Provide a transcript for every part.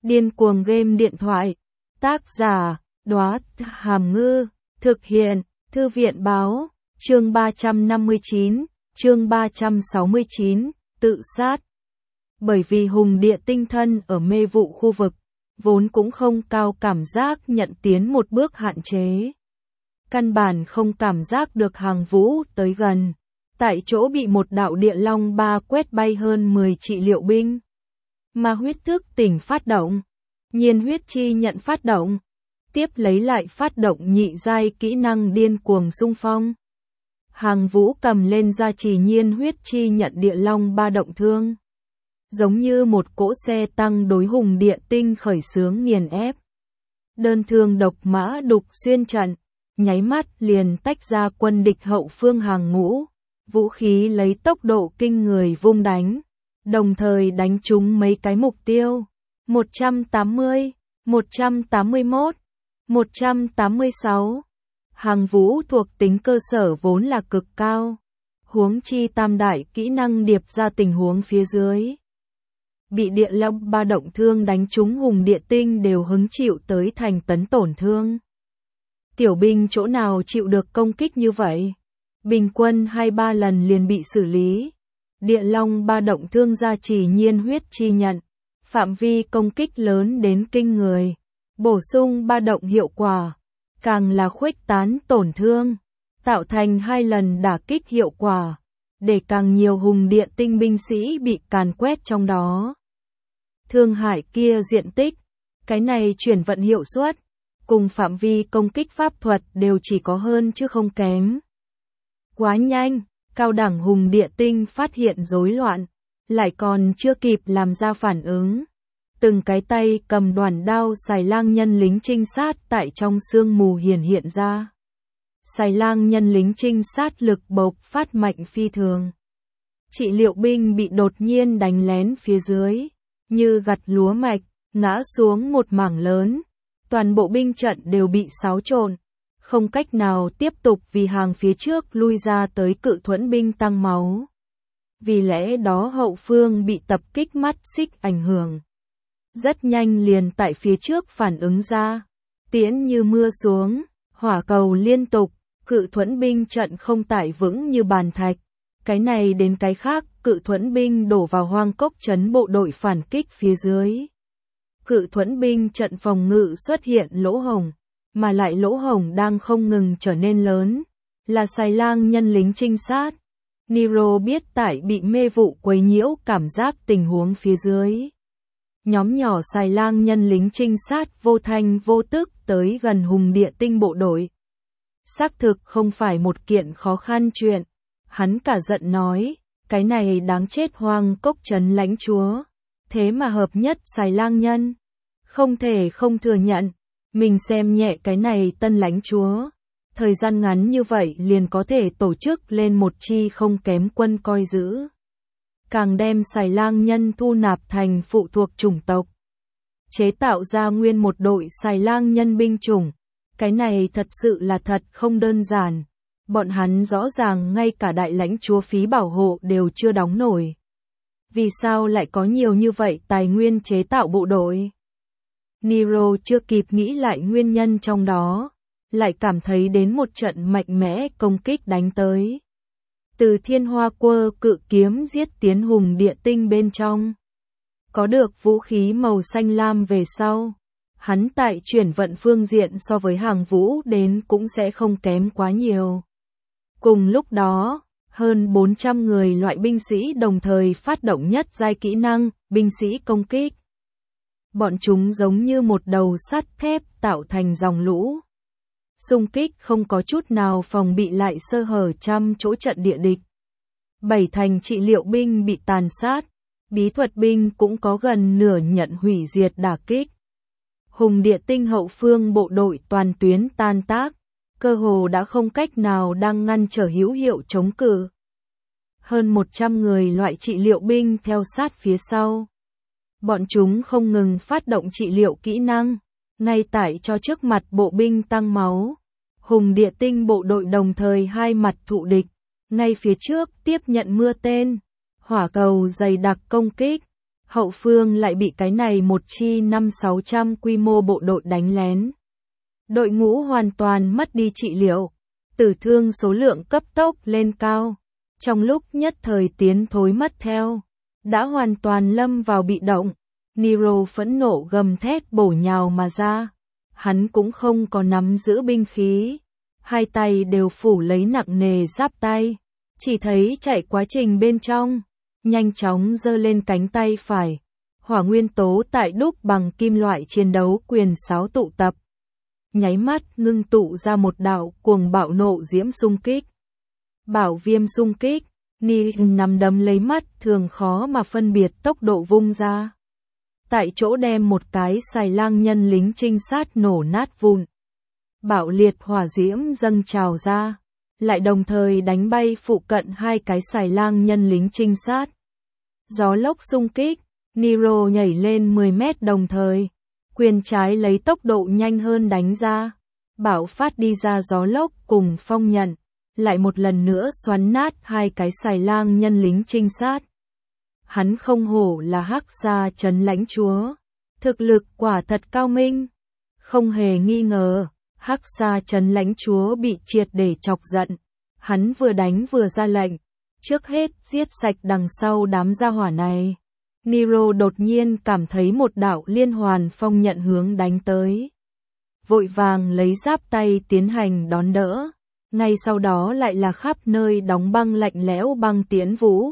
Điên cuồng game điện thoại. Tác giả, Đóa Hàm Ngư. Thực hiện, Thư viện báo. Chương 359, chương 369, tự sát. Bởi vì hùng địa tinh thân ở mê vụ khu vực, vốn cũng không cao cảm giác nhận tiến một bước hạn chế. Căn bản không cảm giác được Hàng Vũ tới gần. Tại chỗ bị một đạo địa long ba quét bay hơn 10 trị liệu binh. Mà huyết thức tỉnh phát động. Nhiên huyết chi nhận phát động. Tiếp lấy lại phát động nhị giai kỹ năng điên cuồng xung phong. Hàng Vũ cầm lên gia trì nhiên huyết chi nhận địa long ba động thương. Giống như một cỗ xe tăng đối hùng địa tinh khởi xướng nghiền ép. Đơn thương độc mã đục xuyên trận, nháy mắt liền tách ra quân địch hậu phương hàng ngũ. Vũ khí lấy tốc độ kinh người vung đánh, đồng thời đánh trúng mấy cái mục tiêu. 180, 181, 186. Hàng Vũ thuộc tính cơ sở vốn là cực cao. Huống chi tam đại kỹ năng điệp ra tình huống phía dưới. Bị địa long ba động thương đánh trúng hùng địa tinh đều hứng chịu tới thành tấn tổn thương. Tiểu binh chỗ nào chịu được công kích như vậy? Bình quân 2-3 lần liền bị xử lý. Địa long ba động thương gia trì nhiên huyết chi nhận. Phạm vi công kích lớn đến kinh người. Bổ sung ba động hiệu quả. Càng là khuếch tán tổn thương. Tạo thành 2 lần đả kích hiệu quả. Để càng nhiều hùng địa tinh binh sĩ bị càn quét trong đó. Thương hại kia diện tích. Cái này chuyển vận hiệu suất. Cùng phạm vi công kích pháp thuật đều chỉ có hơn chứ không kém. Quá nhanh, cao đẳng hùng địa tinh phát hiện rối loạn, lại còn chưa kịp làm ra phản ứng. Từng cái tay cầm đoàn đao xài lang nhân lính trinh sát tại trong sương mù hiện ra. Xài lang nhân lính trinh sát lực bộc phát mạnh phi thường. Trị liệu binh bị đột nhiên đánh lén phía dưới, như gặt lúa mạch, ngã xuống một mảng lớn. Toàn bộ binh trận đều bị xáo trộn, không cách nào tiếp tục vì hàng phía trước lui ra tới cự thuẫn binh tăng máu. Vì lẽ đó hậu phương bị tập kích mắt xích ảnh hưởng. Rất nhanh liền tại phía trước phản ứng ra, tiễn như mưa xuống, hỏa cầu liên tục, cự thuẫn binh trận không tải vững như bàn thạch. Cái này đến cái khác, cự thuẫn binh đổ vào hoang cốc trấn bộ đội phản kích phía dưới. Cự thuẫn binh trận phòng ngự xuất hiện lỗ hổng, mà lại lỗ hổng đang không ngừng trở nên lớn, là xài lang nhân lính trinh sát. Nero biết tại bị mê vụ quấy nhiễu cảm giác tình huống phía dưới. Nhóm nhỏ xài lang nhân lính trinh sát vô thanh vô tức tới gần hùng địa tinh bộ đội. Xác thực không phải một kiện khó khăn chuyện. Hắn cả giận nói, cái này đáng chết hoang cốc trấn lãnh chúa. Thế mà hợp nhất xài lang nhân. Không thể không thừa nhận, mình xem nhẹ cái này tân lãnh chúa. Thời gian ngắn như vậy liền có thể tổ chức lên một chi không kém quân coi giữ. Càng đem xài lang nhân thu nạp thành phụ thuộc chủng tộc. Chế tạo ra nguyên một đội xài lang nhân binh chủng. Cái này thật sự là thật không đơn giản. Bọn hắn rõ ràng ngay cả đại lãnh chúa phí bảo hộ đều chưa đóng nổi. Vì sao lại có nhiều như vậy tài nguyên chế tạo bộ đội? Nero chưa kịp nghĩ lại nguyên nhân trong đó, lại cảm thấy đến một trận mạnh mẽ công kích đánh tới. Từ thiên hoa quơ cự kiếm giết tiến hùng địa tinh bên trong. Có được vũ khí màu xanh lam về sau, hắn tại chuyển vận phương diện so với Hàng Vũ đến cũng sẽ không kém quá nhiều. Cùng lúc đó, hơn 400 người loại binh sĩ đồng thời phát động nhất giai kỹ năng, binh sĩ công kích. Bọn chúng giống như một đầu sắt thép tạo thành dòng lũ. Xung kích không có chút nào phòng bị lại sơ hở trăm chỗ trận địa địch. 7 thành trị liệu binh bị tàn sát, bí thuật binh cũng có gần nửa nhận hủy diệt đả kích. Hùng địa tinh hậu phương bộ đội toàn tuyến tan tác, cơ hồ đã không cách nào đang ngăn trở hữu hiệu chống cự. Hơn 100 người loại trị liệu binh theo sát phía sau. Bọn chúng không ngừng phát động trị liệu kỹ năng, ngay tại cho trước mặt bộ binh tăng máu. Hùng địa tinh bộ đội đồng thời hai mặt thụ địch, ngay phía trước tiếp nhận mưa tên, hỏa cầu dày đặc công kích. hậu phương lại bị cái này một chi 5-600 quy mô bộ đội đánh lén. Đội ngũ hoàn toàn mất đi trị liệu, tử thương số lượng cấp tốc lên cao, trong lúc nhất thời tiến thối mất theo, đã hoàn toàn lâm vào bị động. Nero phẫn nộ gầm thét bổ nhào mà ra, hắn cũng không có nắm giữ binh khí, hai tay đều phủ lấy nặng nề giáp tay, chỉ thấy chạy quá trình bên trong, nhanh chóng giơ lên cánh tay phải, hỏa nguyên tố tại đúc bằng kim loại chiến đấu quyền sáo tụ tập. Nháy mắt ngưng tụ ra một đạo cuồng bạo nộ diễm xung kích. Bảo viêm xung kích, Ni nắm đấm lấy mắt thường khó mà phân biệt tốc độ vung ra. Tại chỗ đem một cái xài lang nhân lính trinh sát nổ nát vụn. Bạo liệt hỏa diễm dâng trào ra, lại đồng thời đánh bay phụ cận hai cái xài lang nhân lính trinh sát. Gió lốc xung kích, Nero nhảy lên 10 mét đồng thời, quyền trái lấy tốc độ nhanh hơn đánh ra, bạo phát đi ra gió lốc cùng phong nhận, lại một lần nữa xoắn nát hai cái xài lang nhân lính trinh sát. Hắn không hổ là Hắc Sa Trấn lãnh chúa, thực lực quả thật cao minh. Không hề nghi ngờ, Hắc Sa Trấn lãnh chúa bị triệt để chọc giận. Hắn vừa đánh vừa ra lệnh, trước hết giết sạch đằng sau đám gia hỏa này. Nero đột nhiên cảm thấy một đạo liên hoàn phong nhận hướng đánh tới. Vội vàng lấy giáp tay tiến hành đón đỡ, ngay sau đó lại là khắp nơi đóng băng lạnh lẽo băng tiễn vũ.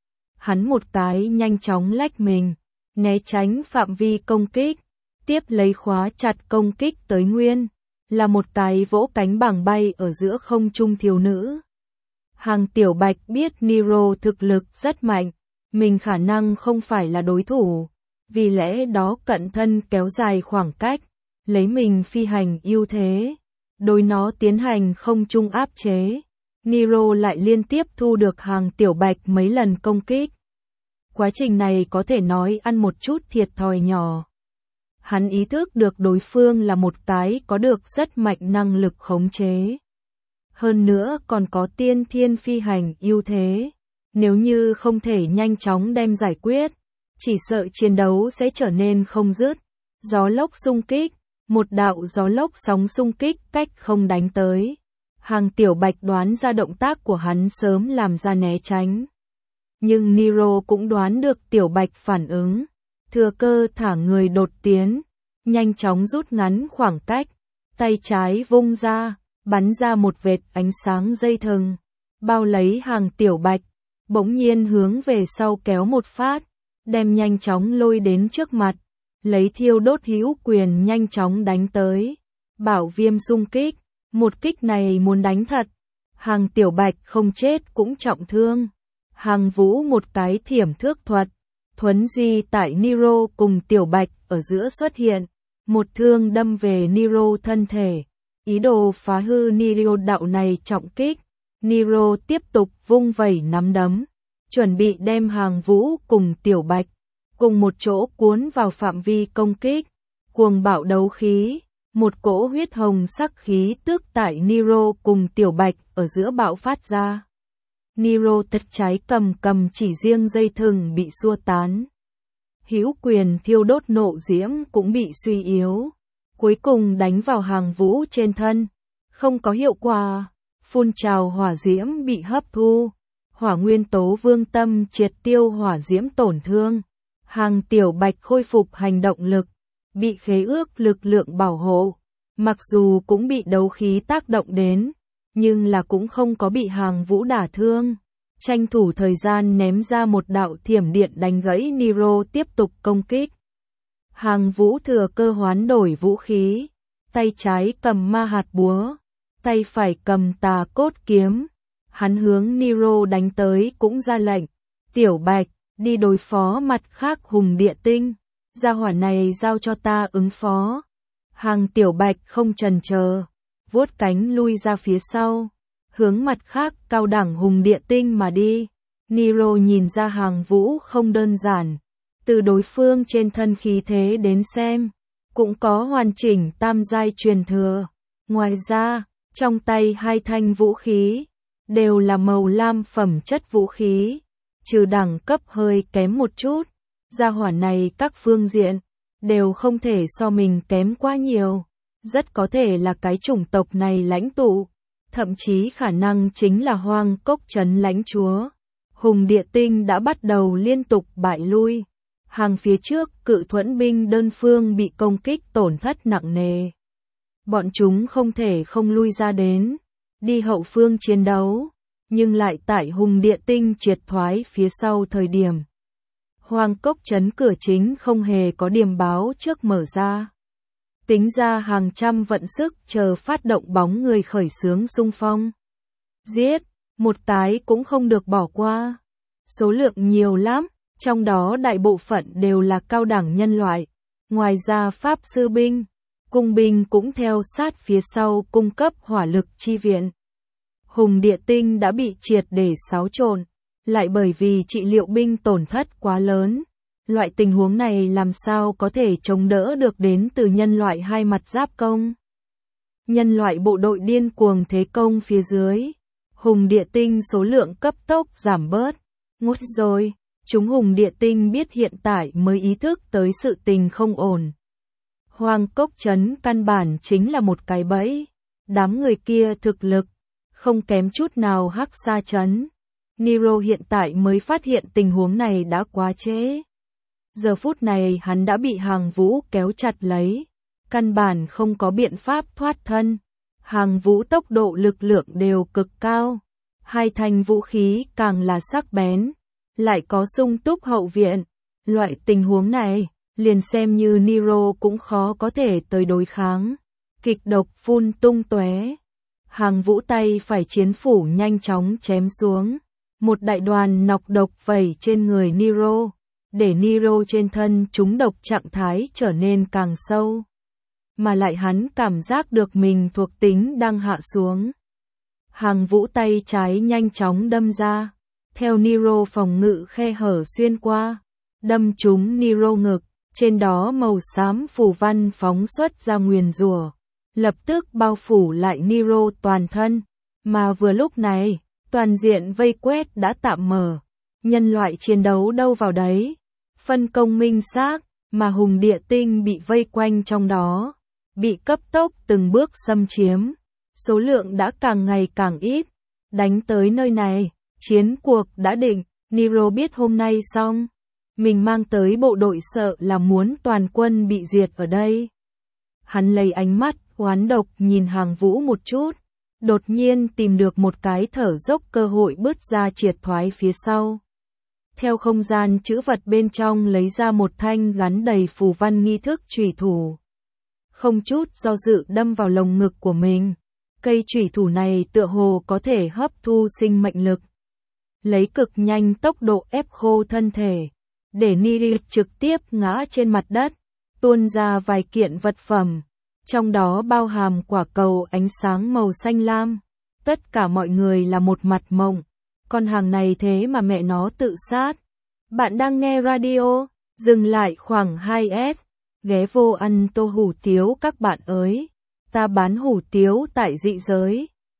Hắn một cái nhanh chóng lách mình, né tránh phạm vi công kích, tiếp lấy khóa chặt công kích tới nguyên, là một cái vỗ cánh bảng bay ở giữa không trung thiếu nữ. Hàng Tiểu Bạch biết Nero thực lực rất mạnh, mình khả năng không phải là đối thủ, vì lẽ đó cận thân kéo dài khoảng cách, lấy mình phi hành ưu thế, đối nó tiến hành không trung áp chế. Nero lại liên tiếp thu được Hàng Tiểu Bạch mấy lần công kích. Quá trình này có thể nói ăn một chút thiệt thòi nhỏ. Hắn ý thức được đối phương là một cái có được rất mạnh năng lực khống chế. Hơn nữa còn có tiên thiên phi hành ưu thế. Nếu như không thể nhanh chóng đem giải quyết, chỉ sợ chiến đấu sẽ trở nên không dứt. Gió lốc xung kích, một đạo gió lốc sóng xung kích cách không đánh tới. Hàng Tiểu Bạch đoán ra động tác của hắn sớm làm ra né tránh. Nhưng Nero cũng đoán được Tiểu Bạch phản ứng, thừa cơ thả người đột tiến, nhanh chóng rút ngắn khoảng cách, tay trái vung ra, bắn ra một vệt ánh sáng dây thừng, bao lấy Hàng Tiểu Bạch, bỗng nhiên hướng về sau kéo một phát, đem nhanh chóng lôi đến trước mặt, lấy thiêu đốt hữu quyền nhanh chóng đánh tới. Bảo viêm xung kích, một kích này muốn đánh thật, Hàng Tiểu Bạch không chết cũng trọng thương. Hàng Vũ một cái thiểm thước thuật, thuấn di tại Nero cùng Tiểu Bạch ở giữa xuất hiện, một thương đâm về Nero thân thể, ý đồ phá hư Nero đạo này trọng kích. Nero tiếp tục vung vẩy nắm đấm, chuẩn bị đem Hàng Vũ cùng Tiểu Bạch cùng một chỗ cuốn vào phạm vi công kích. Cuồng bạo đấu khí, một cỗ huyết hồng sắc khí tức tại Nero cùng Tiểu Bạch ở giữa bạo phát ra. Nero thật trái cầm chỉ riêng dây thừng bị xua tán. Hữu quyền thiêu đốt nộ diễm cũng bị suy yếu. Cuối cùng đánh vào Hàng Vũ trên thân, không có hiệu quả. Phun trào hỏa diễm bị hấp thu. Hỏa nguyên tố vương tâm triệt tiêu hỏa diễm tổn thương. Hàng Tiểu Bạch khôi phục hành động lực, bị khế ước lực lượng bảo hộ. Mặc dù cũng bị đấu khí tác động đến, nhưng là cũng không có bị Hàng Vũ đả thương. Tranh thủ thời gian ném ra một đạo thiểm điện đánh gãy Nero tiếp tục công kích. Hàng Vũ thừa cơ hoán đổi vũ khí, tay trái cầm ma hạt búa, tay phải cầm tà cốt kiếm. Hắn hướng Nero đánh tới cũng ra lệnh, Tiểu Bạch, đi đối phó mặt khác hùng địa tinh, gia hỏa này giao cho ta ứng phó. Hàng Tiểu Bạch không chần chờ, vuốt cánh lui ra phía sau, hướng mặt khác cao đẳng hùng địa tinh mà đi. Nero nhìn ra Hàng Vũ không đơn giản, từ đối phương trên thân khí thế đến xem, cũng có hoàn chỉnh tam giai truyền thừa. Ngoài ra, trong tay hai thanh vũ khí, đều là màu lam phẩm chất vũ khí, trừ đẳng cấp hơi kém một chút, Gia hỏa này các phương diện đều không thể so mình kém quá nhiều. Rất có thể là cái chủng tộc này lãnh tụ, thậm chí khả năng chính là Hoang Cốc trấn lãnh chúa. Hùng Địa Tinh đã bắt đầu liên tục bại lui. Hàng phía trước, Cự Thuẫn binh đơn phương bị công kích tổn thất nặng nề. Bọn chúng không thể không lui ra đến, đi hậu phương chiến đấu, nhưng lại tại Hùng Địa Tinh triệt thoái phía sau thời điểm. Hoang Cốc trấn cửa chính không hề có điểm báo trước mở ra. Tính ra hàng trăm vận sức chờ phát động bóng người khởi xướng xung phong. Giết, một cái cũng không được bỏ qua. Số lượng nhiều lắm, trong đó đại bộ phận đều là cao đẳng nhân loại. Ngoài ra pháp sư binh, cung binh cũng theo sát phía sau cung cấp hỏa lực chi viện. Hùng Địa Tinh đã bị triệt để xáo trộn, lại bởi vì trị liệu binh tổn thất quá lớn. Loại tình huống này làm sao có thể chống đỡ được đến từ nhân loại hai mặt giáp công. Nhân loại bộ đội điên cuồng thế công phía dưới. Hùng Địa Tinh số lượng cấp tốc giảm bớt. Ngút rồi, chúng Hùng Địa Tinh biết hiện tại mới ý thức tới sự tình không ổn. Hoang Cốc trấn căn bản chính là một cái bẫy. Đám người kia thực lực không kém chút nào Hắc Sa trấn. Nero hiện tại mới phát hiện tình huống này đã quá trễ. Giờ phút này hắn đã bị Hàng Vũ kéo chặt lấy, căn bản không có biện pháp thoát thân. Hàng Vũ tốc độ lực lượng đều cực cao, hai thanh vũ khí càng là sắc bén, lại có sung túc hậu viện. Loại tình huống này, liền xem như Nero cũng khó có thể tới đối kháng. Kịch độc phun tung tóe. Hàng Vũ tay phải chiến phủ nhanh chóng chém xuống, một đại đoàn nọc độc vẩy trên người Nero, để Nero trên thân trúng độc trạng thái trở nên càng sâu. Mà lại hắn cảm giác được mình thuộc tính đang hạ xuống. Hàng Vũ tay trái nhanh chóng đâm ra, theo Nero phòng ngự khe hở xuyên qua, đâm trúng Nero ngực, trên đó màu xám phù văn phóng xuất ra nguyền rủa, lập tức bao phủ lại Nero toàn thân. Mà vừa lúc này, toàn diện vây quét đã tạm mở, nhân loại chiến đấu đâu vào đấy, phân công minh xác, mà Hùng Địa Tinh bị vây quanh trong đó, bị cấp tốc từng bước xâm chiếm, số lượng đã càng ngày càng ít. Đánh tới nơi này, chiến cuộc đã định. Nero biết hôm nay xong, mình mang tới bộ đội sợ là muốn toàn quân bị diệt ở đây. Hắn lấy ánh mắt oán độc nhìn Hàng Vũ một chút, đột nhiên tìm được một cái thở dốc cơ hội bứt ra triệt thoái phía sau. Theo không gian trữ vật bên trong lấy ra một thanh gắn đầy phù văn nghi thức chủy thủ. Không chút do dự đâm vào lồng ngực của mình. Cây chủy thủ này tựa hồ có thể hấp thu sinh mệnh lực. Lấy cực nhanh tốc độ ép khô thân thể, để Niri trực tiếp ngã trên mặt đất, tuôn ra vài kiện vật phẩm, trong đó bao hàm quả cầu ánh sáng màu xanh lam. Tất cả mọi người là một mặt mộng, con hàng này thế mà mẹ nó tự sát. Bạn đang nghe radio, dừng lại khoảng 2S, ghé vô ăn tô hủ tiếu các bạn ơi, ta bán hủ tiếu tại dị giới.